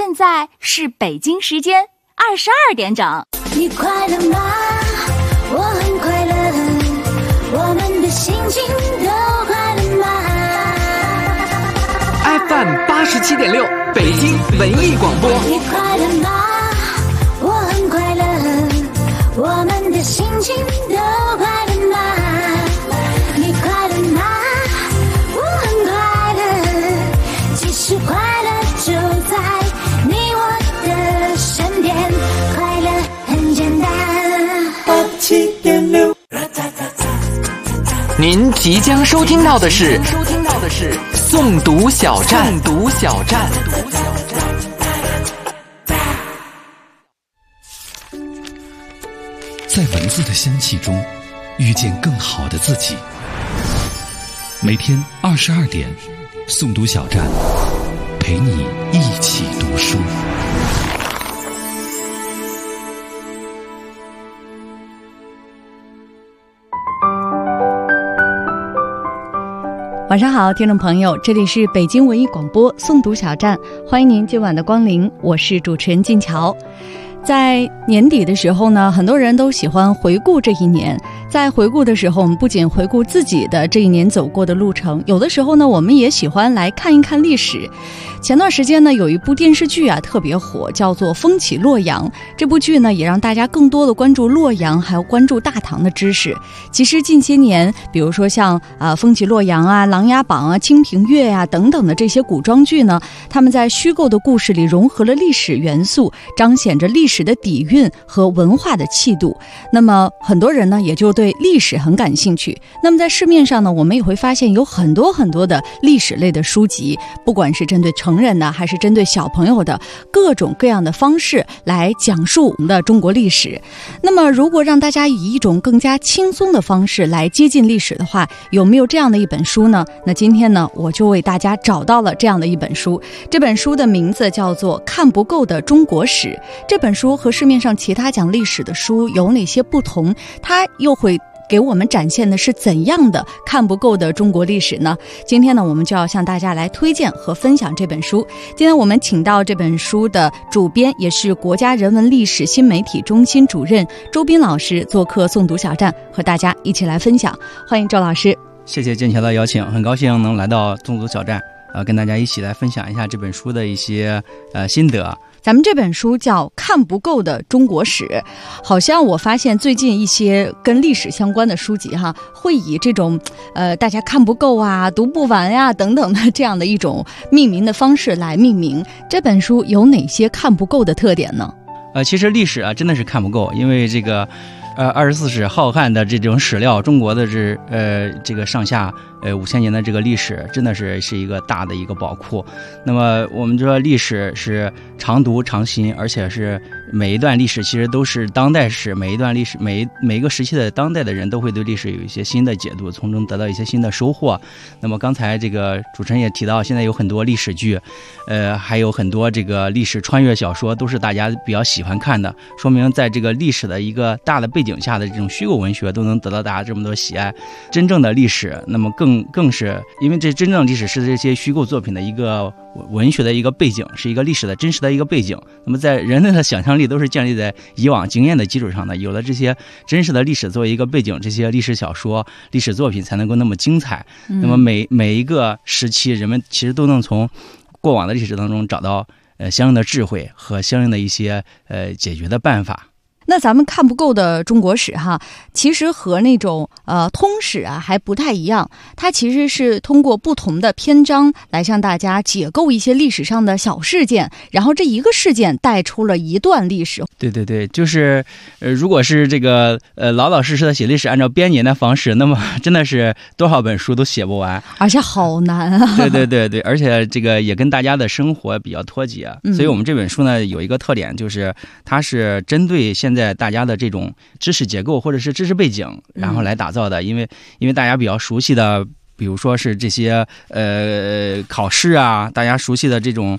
现在是北京时间22点整。 你快乐吗？我很快乐，我们的心情都快乐吗？ FM 87.6北京文艺广播。 你快乐吗？我很快乐，我们的心情都快乐吗？你快乐吗？我很快乐，其实快乐就在你我的身边，快乐很简单。87.6。 您即将收听到的是诵读小站。 在文字的香气中遇见更好的自己。每天22点，诵读小站陪你一起读书。 晚上好，听众朋友，这里是北京文艺广播诵读小站，欢迎您今晚的光临，我是主持人静乔。在年底的时候呢，很多人都喜欢回顾这一年。在回顾的时候，我们不仅回顾自己的这一年走过的路程，有的时候呢，我们也喜欢来看一看历史。前段时间呢，有一部电视剧啊特别火，叫做《风起洛阳》。这部剧呢，也让大家更多的关注洛阳，还有关注大唐的知识。其实近些年，比如说像《风起洛阳》啊、《琅琊榜》啊、《清平乐》啊等等的这些古装剧呢，他们在虚构的故事里融合了历史元素，彰显着历史的底蕴和文化的气度。那么很多人呢，也就对历史很感兴趣。那么在市面上呢，我们也会发现有很多的历史类的书籍，不管是针对成人的还是针对小朋友的，各种各样的方式来讲述我们的中国历史。那么如果让大家以一种更加轻松的方式来接近历史的话，有没有这样的一本书呢？那今天呢，我就为大家找到了这样的一本书。这本书的名字叫做《看不够的中国史》。这本书和市面上其他讲历史的书有哪些不同？它又会给我们展现的是怎样的看不够的中国历史呢？今天呢，我们就要向大家来推荐和分享这本书。今天我们请到这本书的主编，也是国家人文历史新媒体中心主任周斌老师做客诵读小站，和大家一起来分享。欢迎周老师。 谢谢剑桥的邀请，很高兴能来到诵读小站，跟大家一起来分享一下这本书的一些心得。 咱们这本书叫《看不够的中国史》，好像我发现最近一些跟历史相关的书籍会以这种大家看不够啊、读不完呀等等的这样的一种命名的方式来命名。这本书有哪些看不够的特点呢？ 其实历史啊真的是看不够，因为这个24史浩瀚的这种史料，中国的这个上下5000年的这个历史，真的是一个大的一个宝库。那么我们说历史是常读常新，而且是每一段历史其实都是当代史，每一段历史每一个时期的当代的人都会对历史有一些新的解读，从中得到一些新的收获。那么刚才这个主持人也提到，现在有很多历史剧，还有很多这个历史穿越小说，都是大家比较喜欢看的，说明在这个历史的一个大的背景下的这种虚构文学都能得到大家这么多喜爱。真正的历史，那么更是因为这真正的历史是这些虚构作品的一个文学的一个背景，是一个历史的真实的一个背景。那么在人类的想象力都是建立在以往经验的基础上的，有了这些真实的历史作为一个背景，这些历史小说、历史作品才能够那么精彩。那么每一个时期，人们其实都能从过往的历史当中找到相应的智慧和相应的一些解决的办法。 那咱们看不够的中国史其实和那种通史还不太一样，它其实是通过不同的篇章来向大家解构一些历史上的小事件，然后这一个事件带出了一段历史。 对，就是如果是这个老老实实的写历史，按照编年的方式，那么真的是多少本书都写不完， 而且好难啊。 对，而且这个也跟大家的生活比较脱节，所以我们这本书呢有一个特点，就是它是针对现在大家的这种知识结构或者是知识背景，然后来打造的。因为大家比较熟悉的，比如说是这些考试啊，大家熟悉的这种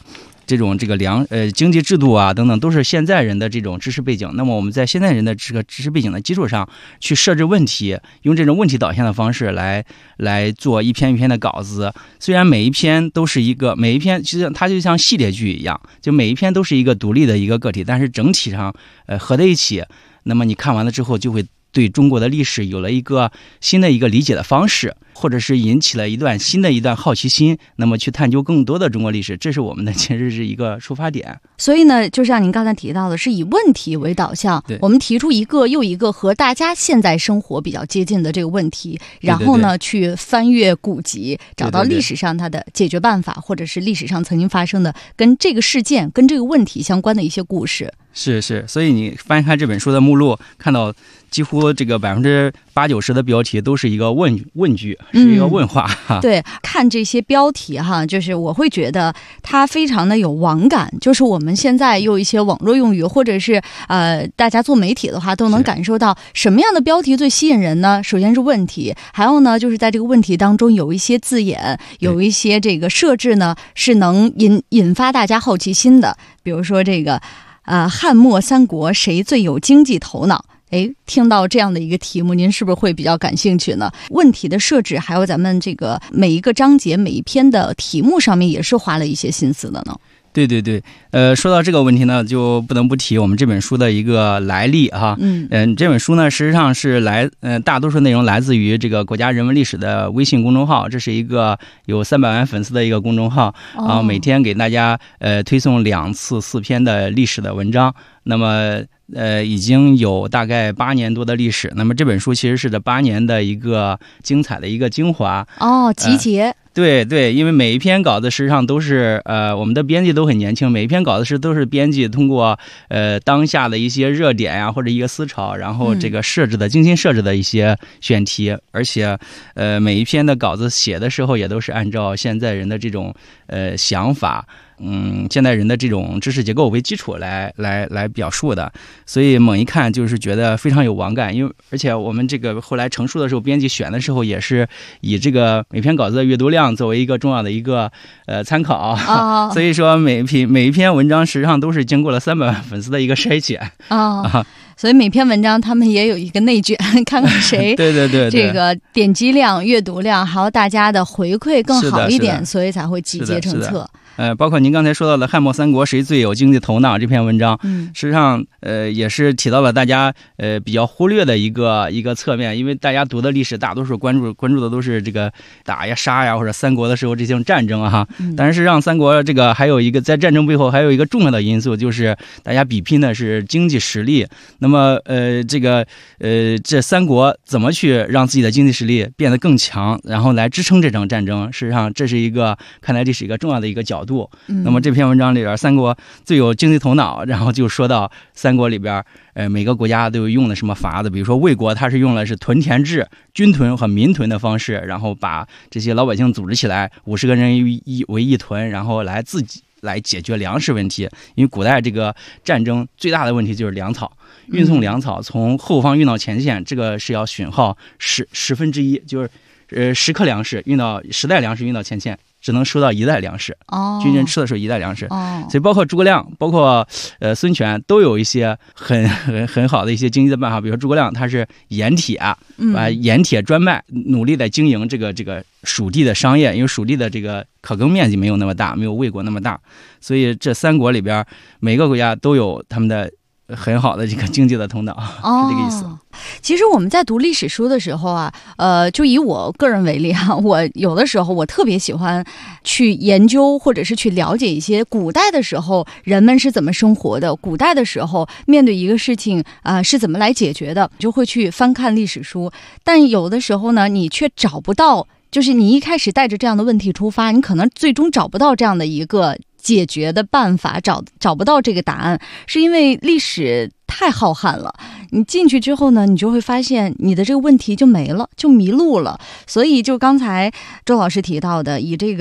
这种经济制度啊等等，都是现在人的这种知识背景。那么我们在现在人的这个知识背景的基础上去设置问题，用这种问题导向的方式来做一篇一篇的稿子。虽然每一篇其实它就像系列剧一样，就每一篇都是一个独立的一个个体，但是整体上合在一起，那么你看完了之后就会对中国的历史有了一个新的一个理解的方式，或者是引起了新的一段好奇心，那么去探究更多的中国历史，这是我们的其实是一个出发点。 所以呢，就像您刚才提到的，是以问题为导向，我们提出一个又一个和大家现在生活比较接近的这个问题，然后呢去翻阅古籍，找到历史上它的解决办法，或者是历史上曾经发生的跟这个事件跟这个问题相关的一些故事。 是，所以你翻开这本书的目录，看到几乎这个80%-90%的标题都是一个问句，是一个问话。 对，看这些标题哈，就是我会觉得它非常的有网感，就是我们现在用一些网络用语，或者是大家做媒体的话，都能感受到什么样的标题最吸引人呢？首先是问题，还有呢，就是在这个问题当中有一些字眼，有一些这个设置呢，是能引发大家好奇心的。比如说这个汉末三国谁最有经济头脑？听到这样的一个题目，您是不是会比较感兴趣呢？问题的设置，还有咱们这个每一个章节、每一篇的题目上面，也是花了一些心思的呢。 对，说到这个问题呢，就不能不提我们这本书的一个来历哈。这本书呢，实际上是大多数内容来自于这个国家人文历史的微信公众号，这是一个有300万粉丝的一个公众号啊，每天给大家推送2次4篇的历史的文章。那么已经有大概8年多的历史。那么这本书其实是这8年的一个精彩的一个精华集结。 对，因为每一篇稿子实际上都是我们的编辑都很年轻，每一篇稿子都是编辑通过当下的一些热点呀或者一个思潮，然后这个精心设置的一些选题，而且每一篇的稿子写的时候也都是按照现在人的这种想法。现代人的这种知识结构为基础来表述的，所以猛一看就是觉得非常有网感。而且我们这个后来成书的时候，编辑选的时候也是以这个每篇稿子的阅读量作为一个重要的一个参考所以说每一篇文章实际上都是经过了300万粉丝的一个筛选所以每篇文章他们也有一个内卷，看看谁对这个点击量、阅读量还有大家的回馈更好一点，所以才会集结成册。 包括您刚才说到的汉末三国谁最有经济头脑这篇文章，实际上也是提到了大家比较忽略的一个侧面，因为大家读的历史大多数关注的都是这个打呀杀呀或者三国的时候这种战争哈，但是让三国这个还有一个在战争背后还有一个重要的因素，就是大家比拼的是经济实力。那么这三国怎么去让自己的经济实力变得更强，然后来支撑这场战争，事实上这是看来这是一个重要的一个角度。那么这篇文章里边三国最有经济头脑，然后就说到三国里边每个国家都有用的什么法子，比如说魏国它是用的是屯田制，军屯和民屯的方式，然后把这些老百姓组织起来50个人为一屯，然后自己来解决粮食问题。因为古代这个战争最大的问题就是粮草，运送粮草从后方运到前线，这个是要损耗1/10，就是10克粮食运到10袋粮食运到前线，只能收到1袋粮食。军人吃的时候1袋粮食。所以包括诸葛亮，包括孙权都有一些很好的一些经济的办法。比如说诸葛亮他是盐铁，把盐铁专卖，努力在经营这个蜀地的商业，因为蜀地的这个可耕面积没有那么大，没有魏国那么大，所以这三国里边每个国家都有他们的很好的这个经济的头脑，是这个意思。 其实我们在读历史书的时候啊，就以我个人为例啊，我有的时候我特别喜欢去研究或者是去了解一些古代的时候人们是怎么生活的，古代的时候面对一个事情是怎么来解决的，就会去翻看历史书。但有的时候呢，你却找不到，就是你一开始带着这样的问题出发，你可能最终找不到这样的一个解决的办法，找不到这个答案，是因为历史太浩瀚了。你进去之后呢，你就会发现你的这个问题就没了，就迷路了。所以就刚才周老师提到的，以这个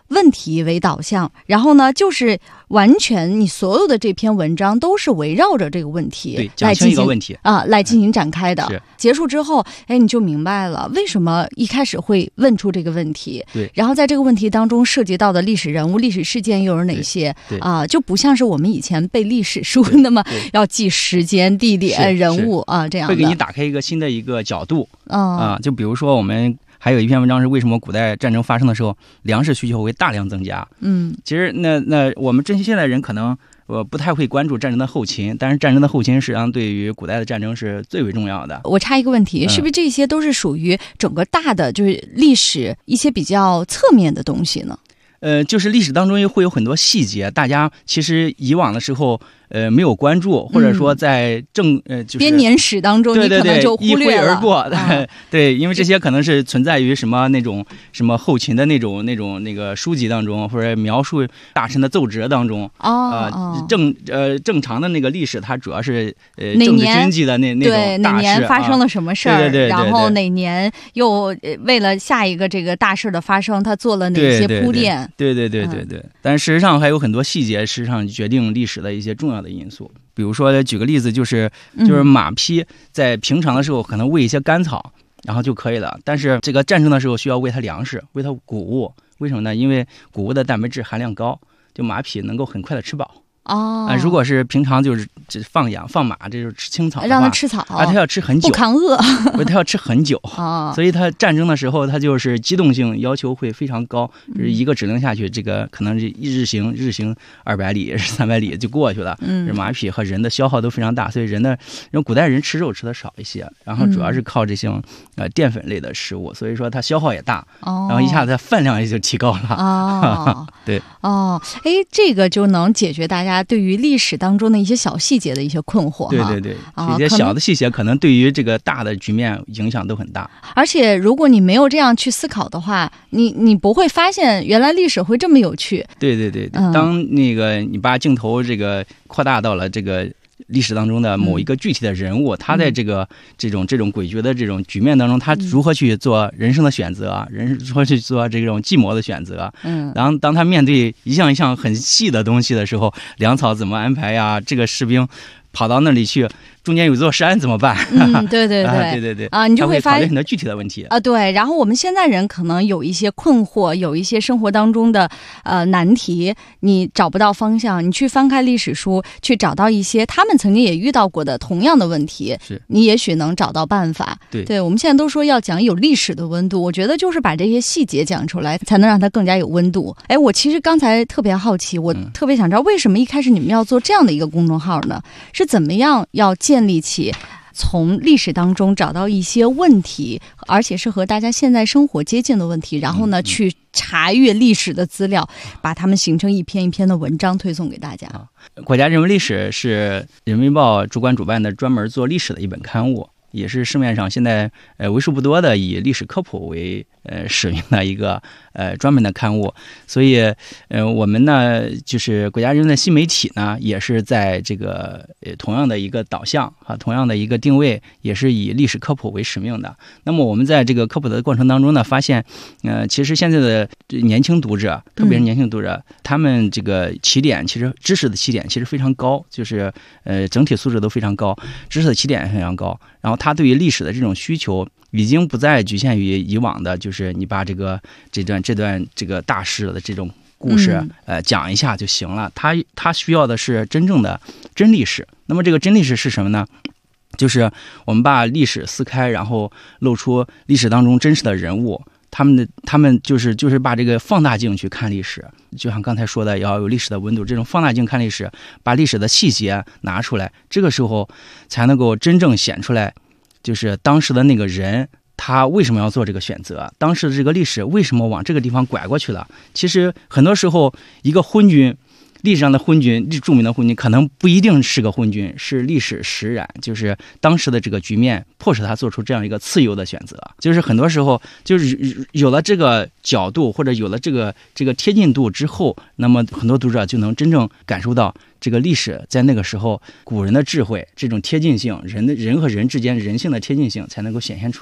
问题为导向，然后呢，就是完全你所有的这篇文章都是围绕着这个问题对，讲清一个问题来进行展开的。 是结束之后，哎，你就明白了为什么一开始会问出这个问题。 对， 然后在这个问题当中涉及到的历史人物、历史事件又有哪些就不像是我们以前背历史书那么要记时间、地点、人物这样的， 会给你打开一个新的一个角度就比如说我们。还有一篇文章是为什么古代战争发生的时候粮食需求会大量增加。其实那我们现代人可能不太会关注战争的后勤，但是战争的后勤实际上对于古代的战争是最为重要的。 我插一个问题，是不是这些都是属于整个大的就是历史一些比较侧面的东西呢？ 就是历史当中会有很多细节，大家其实以往的时候没有关注，或者说在就是编年史当中你可能就忽略了， 一挥而过。对，因为这些可能是存在于什么那种什么后勤的那个书籍当中，或者描述大臣的奏折当中。正常的那个历史，它主要是政治经济的那种大事， 哪年发生了什么事儿， 对， 然后哪年又为了下一个这个大事的发生，他做了哪些铺垫。 对。但事实上还有很多细节，实际上决定历史的一些重要的因素。比如说举个例子，就是马匹在平常的时候可能喂一些干草，然后就可以了。但是这个战争的时候需要喂它粮食，喂它谷物。为什么呢？因为谷物的蛋白质含量高，就马匹能够很快的吃饱。如果是平常就是放养放马，这就是吃青草的话， 让它吃草它要吃很久， 不抗饿， 它要吃很久所以它战争的时候，它就是机动性要求会非常高，就是一个指令下去，这个可能是日行200里、300里就过去了。马匹和人的消耗都非常大，所以古代人吃肉吃的少一些，然后主要是靠这些淀粉类的食物，所以说它消耗也大，然后一下子它饭量也就提高了。对。 这个就能解决大家对于历史当中的一些小细节的一些困惑。 对，一些小的细节可能对于这个大的局面影响都很大。 而且如果你没有这样去思考的话，你不会发现原来历史会这么有趣。 对，当那个你把镜头这个扩大到了这个历史当中的某一个具体的人物，他在这种诡谲的这种局面当中，他如何去做人生的选择，如何去做这种计谋的选择。然后当他面对一项一项很细的东西的时候，粮草怎么安排呀？这个士兵跑到那里去，中间有座山怎么办？ 对你就会发现考虑很多具体的问题对。然后我们现在人可能有一些困惑，有一些生活当中的难题，你找不到方向，你去翻开历史书，去找到一些他们曾经也遇到过的同样的问题，你也许能找到办法。对，我们现在都说要讲有历史的温度，我觉得就是把这些细节讲出来，才能让它更加有温度。我其实刚才特别好奇，我特别想知道为什么一开始你们要做这样的一个公众号呢？是怎么样要建立起从历史当中找到一些问题，而且是和大家现在生活接近的问题，然后呢去查阅历史的资料，把它们形成一篇一篇的文章推送给大家。 国家人文历史是人民报主管主办的专门做历史的一本刊物，也是市面上现在为数不多的以历史科普为使命的一个专门的刊物。所以我们呢就是国家人文的新媒体呢，也是在这个同样的一个导向同样的一个定位，也是以历史科普为使命的。那么我们在这个科普的过程当中呢，发现其实现在的年轻读者，特别是年轻读者，他们这个起点其实知识的起点其实非常高，就是整体素质都非常高，知识的起点也非常高。然后他对于历史的这种需求已经不再局限于以往的，就是你把这段这个大事的这种故事讲一下就行了。他需要的是真正的真历史。那么这个真历史是什么呢？就是我们把历史撕开，然后露出历史当中真实的人物，他们就是把这个放大镜去看历史，就像刚才说的，要有历史的温度，这种放大镜看历史，把历史的细节拿出来，这个时候才能够真正显出来，就是当时的那个人他为什么要做这个选择，当时的这个历史为什么往这个地方拐过去了。其实很多时候一个昏君，历史上的昏君，著名的昏君可能不一定是个昏君，是历史使然，就是当时的这个局面迫使他做出这样一个次优的选择。就是很多时候就是有了这个角度，或者有了这个贴近度之后，那么很多读者就能真正感受到这个历史在那个时候古人的智慧，这种贴近性，人和人之间人性的贴近性才能够显现出来。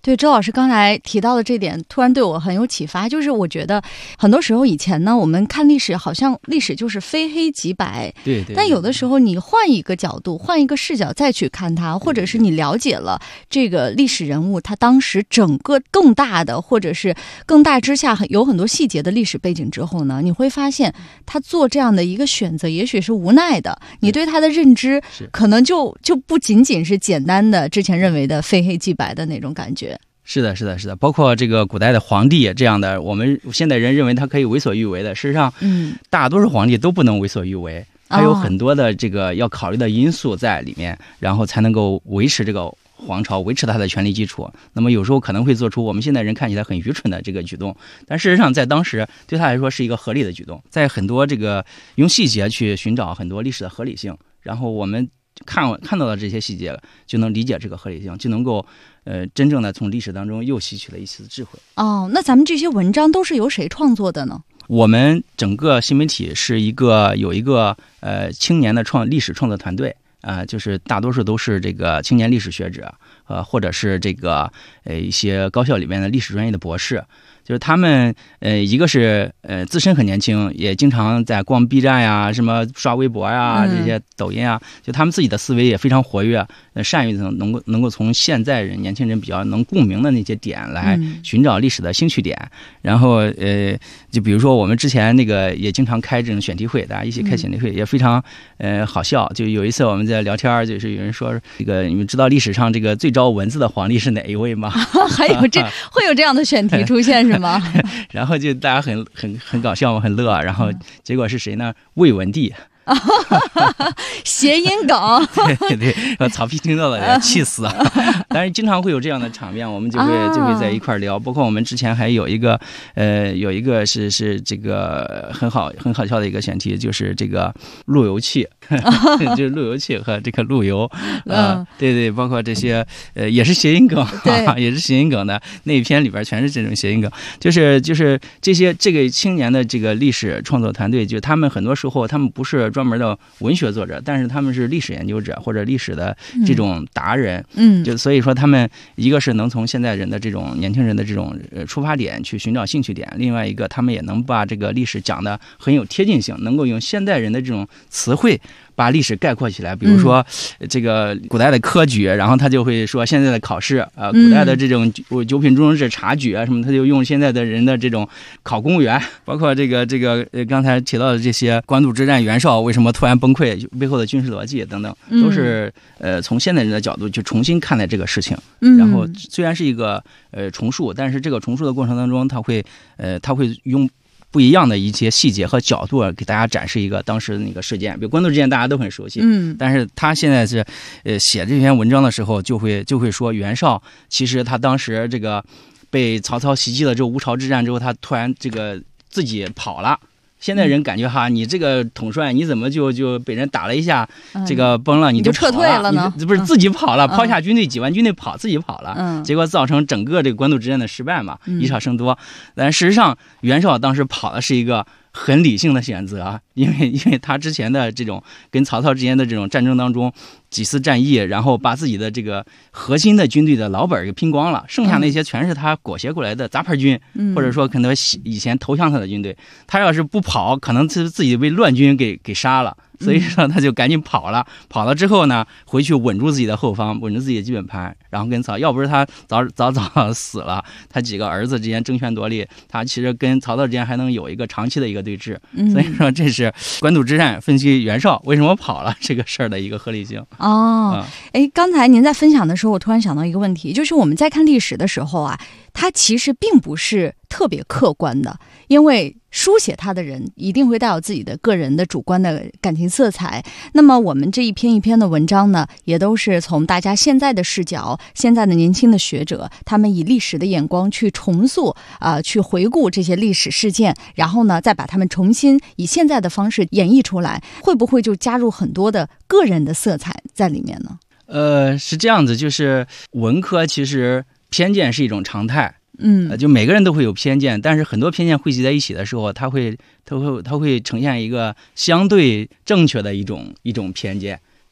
对，周老师刚才提到的这点，突然对我很有启发。就是我觉得很多时候以前呢，我们看历史，好像历史就是非黑即白。 对对。 但有的时候你换一个角度，换一个视角再去看它，或者是你了解了这个历史人物他当时整个更大的，或者是更大之下有很多细节的历史背景之后呢，你会发现他做这样的一个选择，也许是无奈的。你对他的认知可能就不仅仅是简单的之前认为的非黑即白的那种感觉。 是的，是的，是的，包括这个古代的皇帝这样的，我们现代人认为他可以为所欲为的，事实上，大多数皇帝都不能为所欲为，还有很多的这个要考虑的因素在里面，然后才能够维持这个皇朝，维持他的权力基础。那么有时候可能会做出我们现代人看起来很愚蠢的这个举动，但事实上在当时对他来说是一个合理的举动。在很多这个用细节去寻找很多历史的合理性，然后我们看到的这些细节，就能理解这个合理性，就能够真正的从历史当中又吸取了一丝智慧。 哦，那咱们这些文章都是由谁创作的呢？ 我们整个新媒体是有一个青年的历史创作团队。就是大多数都是这个青年历史学者，或者是这个一些高校里面的历史专业的博士，就是他们一个是自身很年轻，也经常在逛 B 站呀、什么刷微博呀、这些抖音啊，就他们自己的思维也非常活跃，善于能够从现在人年轻人比较能共鸣的那些点来寻找历史的兴趣点。然后就比如说我们之前那个也经常开这种选题会，大家一起开选题会，也非常好笑。就有一次我们在聊天，就是有人说这个你们知道历史上这个最招蚊子的皇帝是哪一位吗？ 还有会有这样的选题出现是吗？ 然后就大家很搞笑嘛，很乐。然后结果是谁呢？魏文帝。 谐音梗。 对，曹丕听到了也气死啊！但是经常会有这样的场面，我们就会在一块聊。包括我们之前还有一个是这个很好笑的一个选题，就是这个路由器，就是路由器和这个路由对，包括这些也是谐音梗，也是谐音梗的那一篇里边全是这种谐音梗。就是这个青年的这个历史创作团队，就他们很多时候他们不是专门的文学作者，但是他们是历史研究者或者历史的这种达人。就所以说他们一个是能从现在人的这种年轻人的这种出发点去寻找兴趣点，另外一个他们也能把这个历史讲得很有贴近性，能够用现代人的这种词汇把历史概括起来。比如说这个古代的科举，然后他就会说现在的考试古代的这种九品中式察举什么，他就用现在的人的这种考公务员。包括这个刚才提到的这些官渡之战袁绍为什么突然崩溃，背后的军事逻辑等等，都是从现代人的角度去重新看待这个事情。然后虽然是一个重述，但是这个重述的过程当中，他会用不一样的一些细节和角度给大家展示一个当时的那个事件。比如官渡之战大家都很熟悉，但是他现在是写这篇文章的时候就会说袁绍其实他当时这个被曹操袭击了之后，吴巢之战之后，他突然这个自己跑了。现在人感觉你这个统帅你怎么就被人打了一下，这个崩了，你就撤退了呢？ 不是自己跑了，抛下军队几万军队自己跑了，结果造成整个这个官渡之战的失败嘛，以少胜多。但事实上袁绍当时跑的是一个很理性的选择，因为他之前的这种跟曹操之间的这种战争当中几次战役，然后把自己的这个核心的军队的老本给拼光了，剩下那些全是他裹挟过来的杂牌军，或者说可能以前投降他的军队。他要是不跑，可能自己被乱军给杀了。所以说他就赶紧跑了之后呢，回去稳住自己的后方，稳住自己的基本盘，然后跟曹，要不是他早死了，他几个儿子之间争权夺利，他其实跟曹操之间还能有一个长期的一个对峙。所以说这是官渡之战分析袁绍为什么跑了这个事儿的一个合理性。 刚才您在分享的时候，我突然想到一个问题，就是我们在看历史的时候它其实并不是特别客观的，因为书写它的人一定会带有自己的个人的主观的感情色彩。那么我们这一篇一篇的文章呢，也都是从大家现在的视角，现在的年轻的学者，他们以历史的眼光去重塑去回顾这些历史事件，然后呢再把他们重新以现在的方式演绎出来，会不会就加入很多的个人的色彩在里面呢？ 是这样子，就是文科其实偏见是一种常态，就每个人都会有偏见，但是很多偏见汇集在一起的时候，它会呈现一个相对正确的一种偏见。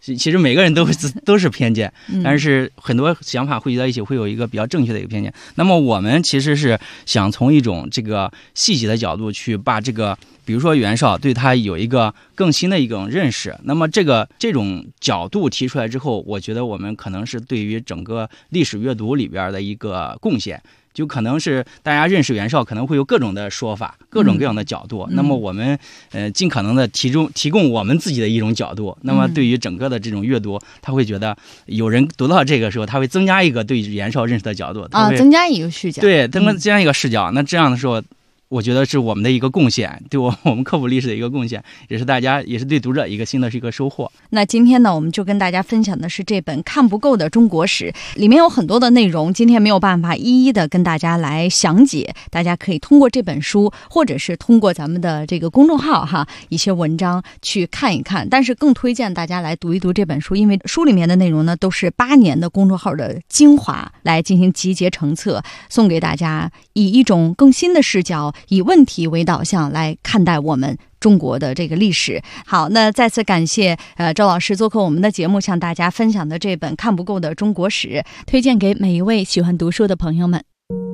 其实每个人都是偏见，但是很多想法汇集在一起，会有一个比较正确的一个偏见。那么我们其实是想从一种这个细节的角度去把这个，比如说袁绍对他有一个更新的一种认识。那么这种角度提出来之后，我觉得我们可能是对于整个历史阅读里边的一个贡献。就可能是大家认识袁绍可能会有各种的说法，各种各样的角度，那么我们尽可能的提供我们自己的一种角度。那么对于整个的这种阅读，他会觉得有人读到这个时候，他会增加一个对袁绍认识的角度增加一个视角。 对，增加一个视角。那这样的时候，我觉得是我们的一个贡献，对我们科普历史的一个贡献，也是对读者一个新的是一个收获。 那今天呢，我们就跟大家分享的是这本《看不够的中国史》，里面有很多的内容，今天没有办法一一的跟大家来详解，大家可以通过这本书，或者是通过咱们的这个公众号一些文章去看一看。但是更推荐大家来读一读这本书，因为书里面的内容呢，都是8年的公众号的精华来进行集结成册，送给大家，以一种更新的视角，以问题为导向来看待我们中国的这个历史。好，那再次感谢周老师做客我们的节目，向大家分享的这本《看不够的中国史》，推荐给每一位喜欢读书的朋友们。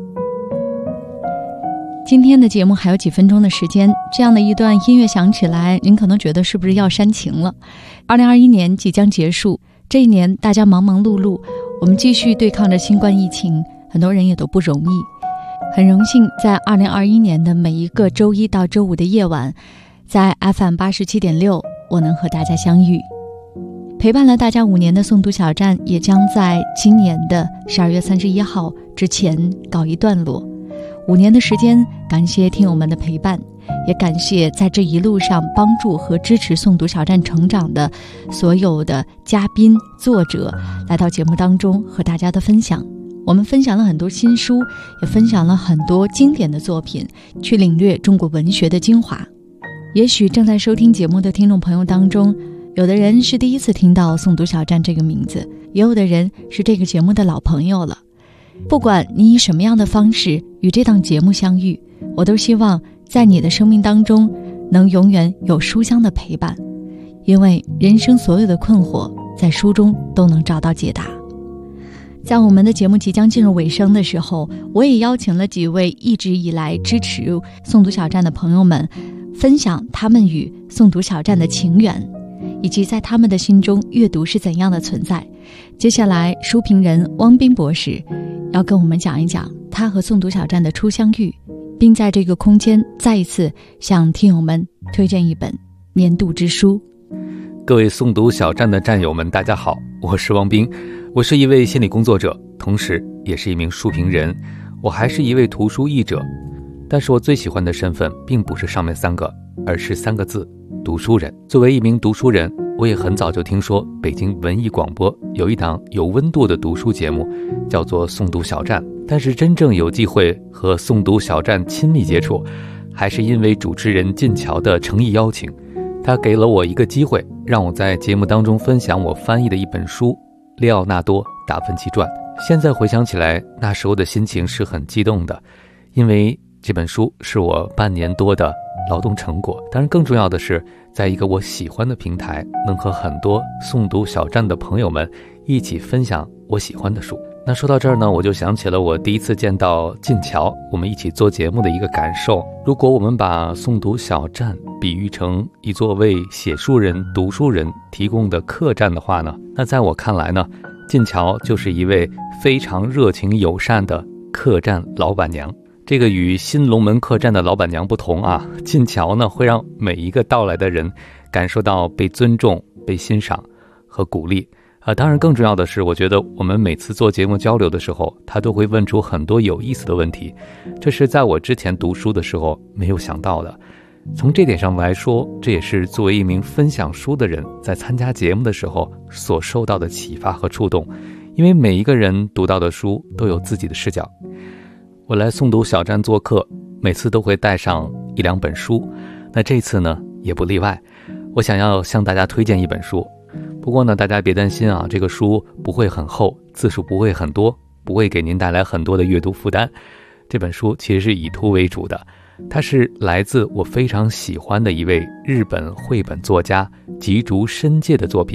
今天的节目还有几分钟的时间，这样的一段音乐响起来，您可能觉得是不是要煽情了？2021年即将结束，这一年大家忙忙碌碌，我们继续对抗着新冠疫情，很多人也都不容易。很荣幸在2021年的每一个周一到周五的夜晚，在 FM 87.6我能和大家相遇。陪伴了大家5年的诵读小站也将在今年的12月31号之前告一段落。5年的时间，感谢听友们的陪伴，也感谢在这一路上帮助和支持诵读小站成长的所有的嘉宾作者来到节目当中和大家的分享。我们分享了很多新书，也分享了很多经典的作品，去领略中国文学的精华。也许正在收听节目的听众朋友当中，有的人是第一次听到诵读小站这个名字，也有的人是这个节目的老朋友了。不管你以什么样的方式与这档节目相遇，我都希望在你的生命当中能永远有书香的陪伴，因为人生所有的困惑在书中都能找到解答。在我们的节目即将进入尾声的时候，我也邀请了几位一直以来支持诵读小站的朋友们，分享他们与诵读小站的情缘，以及在他们的心中阅读是怎样的存在。接下来书评人汪斌博士要跟我们讲一讲他和诵读小站的初相遇，并在这个空间再一次向听友们推荐一本年度之书。 各位诵读小站的战友们，大家好，我是汪斌，我是一位心理工作者，同时也是一名书评人，我还是一位图书译者。但是我最喜欢的身份并不是上面3个，而是3个字：读书人。作为一名读书人，我也很早就听说北京文艺广播有一档有温度的读书节目，叫做诵读小站。但是真正有机会和诵读小站亲密接触，还是因为主持人晋桥的诚意邀请。他给了我一个机会，让我在节目当中分享我翻译的一本书《列奥纳多·达芬奇传》。现在回想起来，那时候的心情是很激动的，因为这本书是我半年多的劳动成果。当然更重要的是，在一个我喜欢的平台，能和很多诵读小站的朋友们一起分享我喜欢的书。那说到这儿呢，我就想起了我第一次见到晋桥，我们一起做节目的一个感受。如果我们把诵读小站比喻成一座为写书人、读书人提供的客栈的话呢，那在我看来呢，晋桥就是一位非常热情友善的客栈老板娘。这个与新龙门客栈的老板娘不同啊，晋桥呢会让每一个到来的人感受到被尊重、被欣赏和鼓励。当然更重要的是，我觉得我们每次做节目交流的时候，他都会问出很多有意思的问题，这是在我之前读书的时候没有想到的。从这点上来说，这也是作为一名分享书的人在参加节目的时候所受到的启发和触动。因为每一个人读到的书都有自己的视角。我来诵读小站做客，每次都会带上1、2本书，那这次呢也不例外。我想要向大家推荐一本书，不过呢大家别担心啊，这个书不会很厚，字数不会很多，不会给您带来很多的阅读负担。这本书其实是以图为主的，它是来自我非常喜欢的一位日本绘本作家吉竹伸介的作品，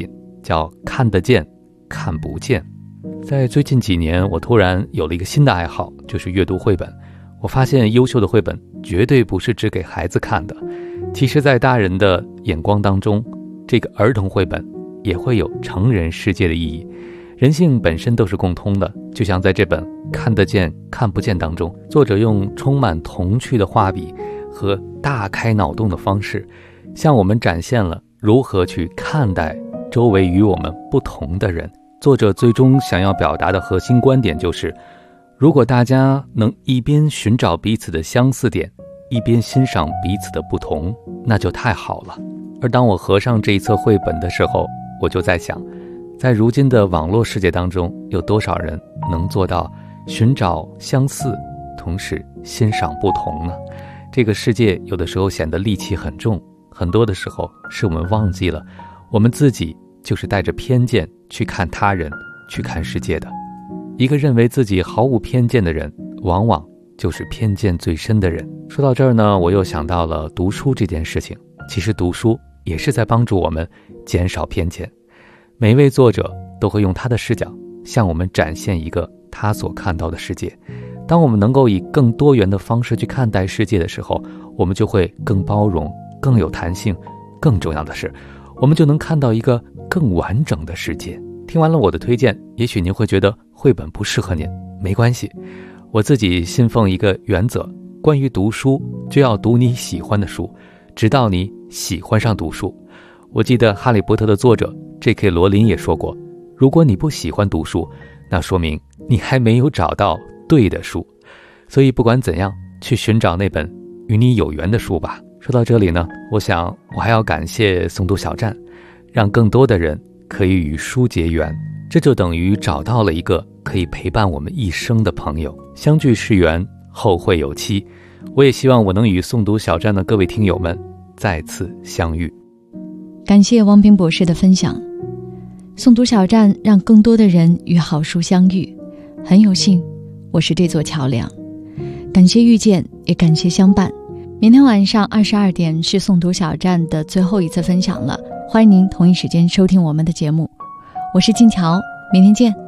叫看得见，看不见。在最近几年，我突然有了一个新的爱好，就是阅读绘本。我发现优秀的绘本绝对不是只给孩子看的，其实在大人的眼光当中，这个儿童绘本也会有成人世界的意义。人性本身都是共通的，就像在这本看得见看不见当中，作者用充满童趣的画笔和大开脑洞的方式，向我们展现了如何去看待周围与我们不同的人。作者最终想要表达的核心观点就是，如果大家能一边寻找彼此的相似点，一边欣赏彼此的不同，那就太好了。而当我合上这一册绘本的时候，我就在想，在如今的网络世界当中，有多少人能做到寻找相似，同时欣赏不同呢？这个世界有的时候显得戾气很重，很多的时候是我们忘记了，我们自己就是带着偏见去看他人，去看世界的。一个认为自己毫无偏见的人，往往就是偏见最深的人。说到这儿呢，我又想到了读书这件事情。其实读书也是在帮助我们减少偏见。每一位作者都会用他的视角向我们展现一个他所看到的世界。当我们能够以更多元的方式去看待世界的时候，我们就会更包容，更有弹性。更重要的是，我们就能看到一个更完整的世界。听完了我的推荐，也许您会觉得绘本不适合您，没关系。我自己信奉一个原则，关于读书，就要读你喜欢的书，直到你喜欢上读书。我记得《哈利波特》的作者 J.K. 罗琳也说过，如果你不喜欢读书，那说明你还没有找到对的书。所以不管怎样，去寻找那本与你有缘的书吧。说到这里呢，我想我还要感谢诵读小站，让更多的人可以与书结缘，这就等于找到了一个可以陪伴我们一生的朋友。相聚是缘，后会有期。我也希望我能与诵读小站的各位听友们再次相遇。 感谢汪斌博士的分享。诵读小站让更多的人与好书相遇，很有幸我是这座桥梁。感谢遇见，也感谢相伴。明天晚上22点是诵读小站的最后一次分享了，欢迎您同一时间收听我们的节目。我是静乔，明天见。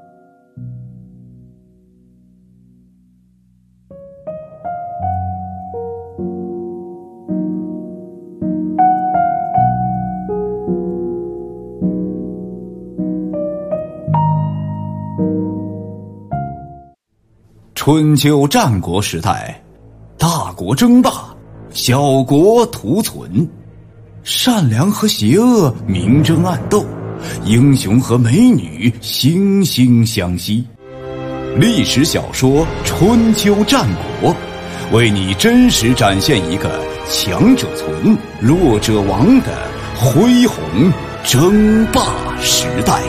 春秋战国时代，大国争霸，小国图存，善良和邪恶明争暗斗，英雄和美女惺惺相惜。历史小说《春秋战国》为你真实展现一个强者存，弱者亡的恢宏争霸时代。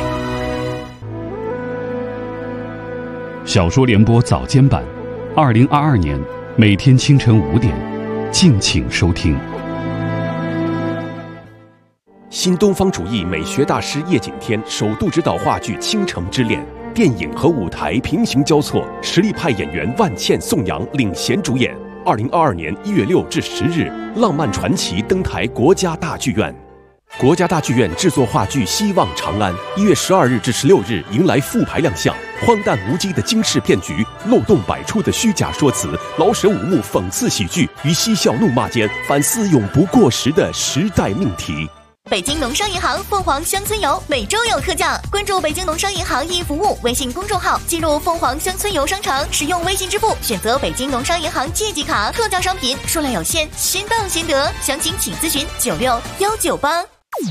小说联播早间版，2022年每天清晨5点，敬请收听。 新东方主义美学大师叶景天首度执导话剧《倾城之恋》，电影和舞台平行交错，实力派演员万茜、宋阳领衔主演。2022年1月6至10日，浪漫传奇登台国家大剧院。国家大剧院制作话剧《希望长安》，1月12日至16日迎来复排亮相。荒诞无稽的惊世骗局，漏洞百出的虚假说辞，老舍五幕讽刺喜剧于嬉笑怒骂间反思永不过时的时代命题。 北京农商银行凤凰乡村游每周有特价，关注北京农商银行易服务微信公众号，进入凤凰乡村游商城，使用微信支付，选择北京农商银行借记卡，特价商品数量有限，先到先得，详情请咨询961988。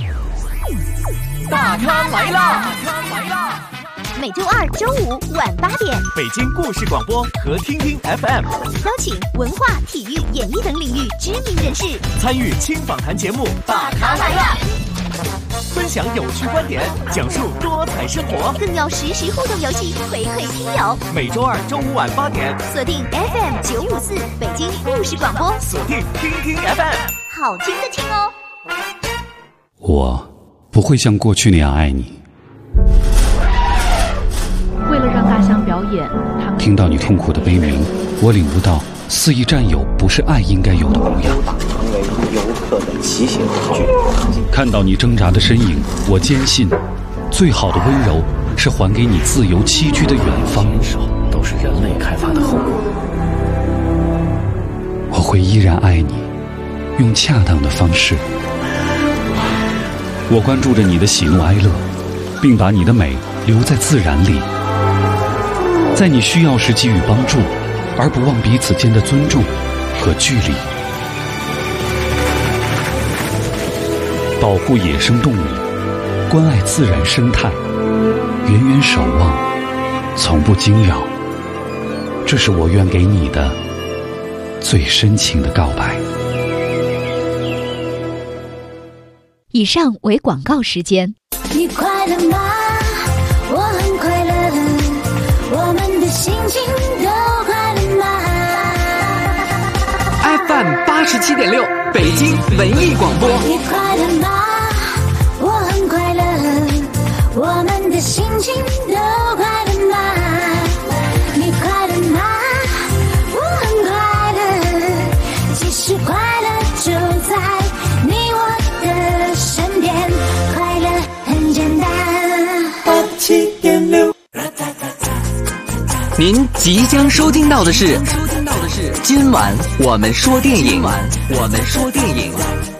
大咖来啦！ 每周二、周五晚8点， 北京故事广播和听听 FM 邀请文化、体育、演艺等领域知名人士参与轻访谈节目《大咖来啦》，分享有趣观点，讲述多彩生活， 更有实时互动游戏回馈听友。 每周二、周五晚8点， 锁定 FM 954北京故事广播， 锁定听听 FM， 好听的听哦。 我不会像过去那样爱你。 为了让大象表演，他们听到你痛苦的悲鸣，我领悟到肆意占有不是爱应该有的模样。 特的奇形恐惧。 看到你挣扎的身影，我坚信，最好的温柔是还给你自由栖居的远方。 都是人类开发的后果。 我会依然爱你，用恰当的方式。我关注着你的喜怒哀乐，并把你的美留在自然里，在你需要时给予帮助，而不忘彼此间的尊重和距离。保护野生动物，关爱自然生态，远远守望，从不惊扰。这是我愿给你的最深情的告白。 以上为广告时间。 你快乐吗？我很快乐，我们的心情都快乐吗 ？FM 87.6，北京文艺广播。 你快乐吗？我很快乐，我们的心情都快乐吗？你快乐吗？我很快乐，其实快乐就在你我的身边，快乐很简单。87.6， 您即将收听到的是今晚我们说电影。